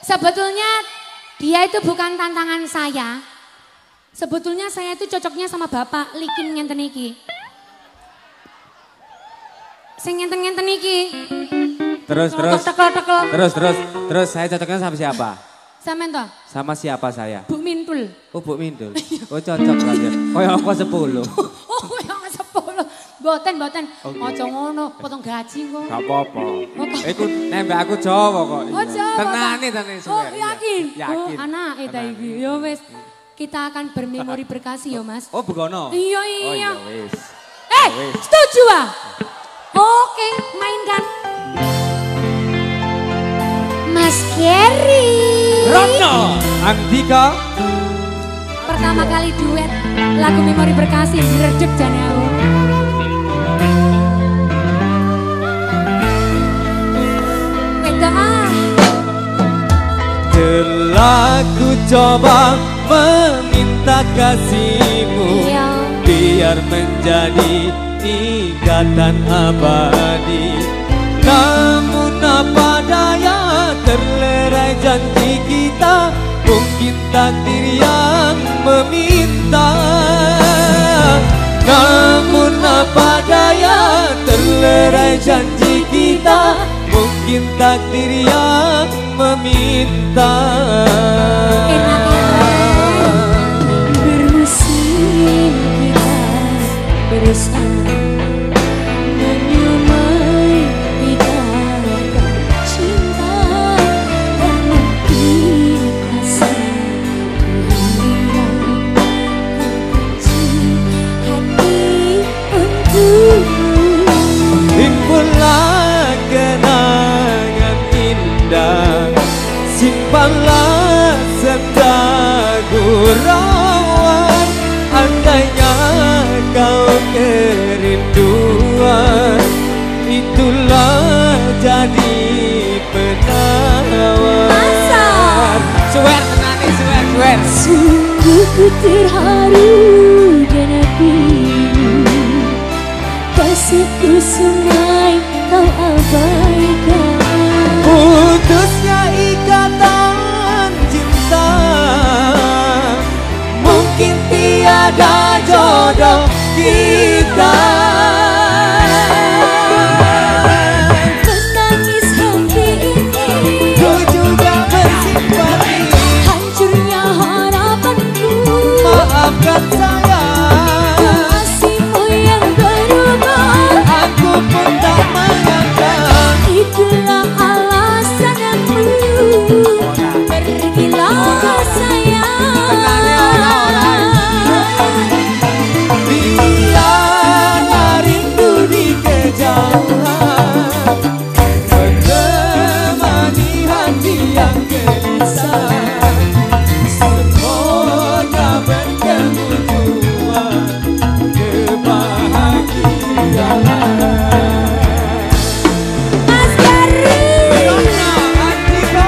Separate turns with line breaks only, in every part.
Sebetulnya dia itu bukan tantangan saya. Sebetulnya saya itu cocoknya sama bapak likin ngenten iki. Sing ngenten-ngenten iki.
Terus saya cocoknya sama siapa?
Sampean toh?
Sama siapa saya?
Bu Mintul.
Oh Bu Mintul. Oh cocok aja. Koyo aku 10.
Oh yang 10. Boten. Ojo ngono, potong gaji kok.
Gak apa-apa. Iku nembak aku Jawa kok.
Oh Jawa.
Tenane
Oh yakin?
Yakin.
Oh anake ta iki. Ya wis. Kita akan bermemori berkasih ya Mas.
Oh begono?
Iya.
Oh ya wis.
Setuju ah? Oke, mainkan. Mas Geri.
Rono Andika.
Pertama kali duet lagu memori berkasih diredep jane aku.
Telah ku coba meminta kasihmu, biar menjadi ikatan abadi. Namun apa daya, terlerai janji kita, mungkin takdir yang meminta. Namun apa daya, terlerai janji kita, mungkin takdir yang meminta.
Bermusim kita bersama, menyamai ikatan cinta, dan mungkin kasih Tuhan hati untukmu.
Himpunlah kenangan indah, simpanlah serta gurauan. Andainya kau kerinduan, itulah jadi penawar. Swear tenane, swear.
Sungguh ku terharu dan kasihku sungai kau abaikan.
Putusnya ikatan cinta, mungkin tiada jodoh kita.
Menangis hati ini,
Ku juga bersimpati,
hancurnya harapanku.
maafkan saya,
Kasihmu yang berubah,
aku pun tak menyangka.
itulah alasanku. Pergilah sayang.
Biarlah rindu di kejauhan menemani hati yang gelisah. Semoga bertemu jua kebahagiaan.
Mas Geri.
Rona Andika.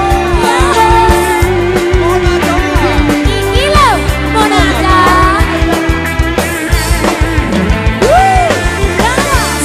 Mona Doa.
Iki lho, Monada. Gas.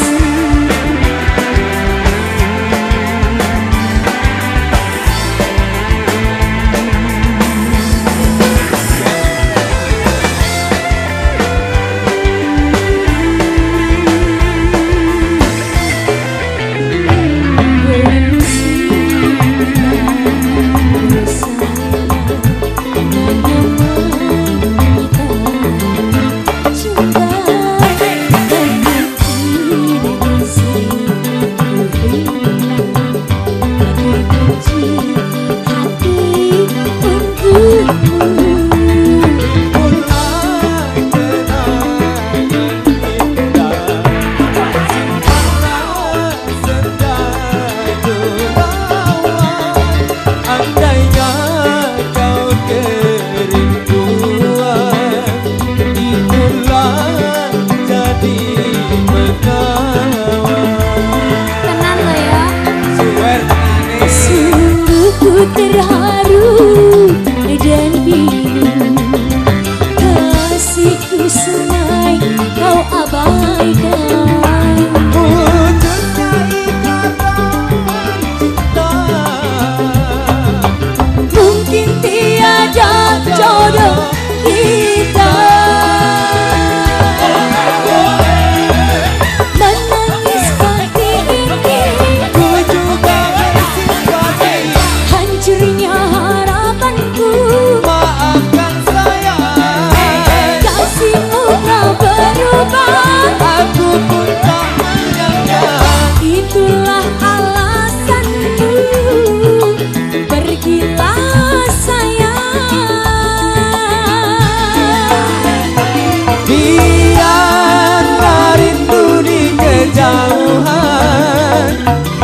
kejauhan,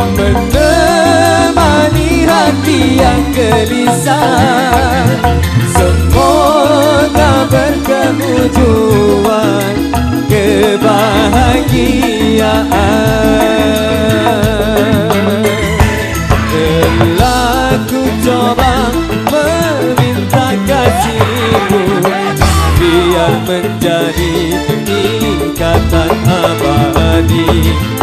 menemani hati yang gelisah. Semoga berkemujuan kebahagiaan. Telah ku coba meminta kasihmu, biar menjadi ikatan abadi.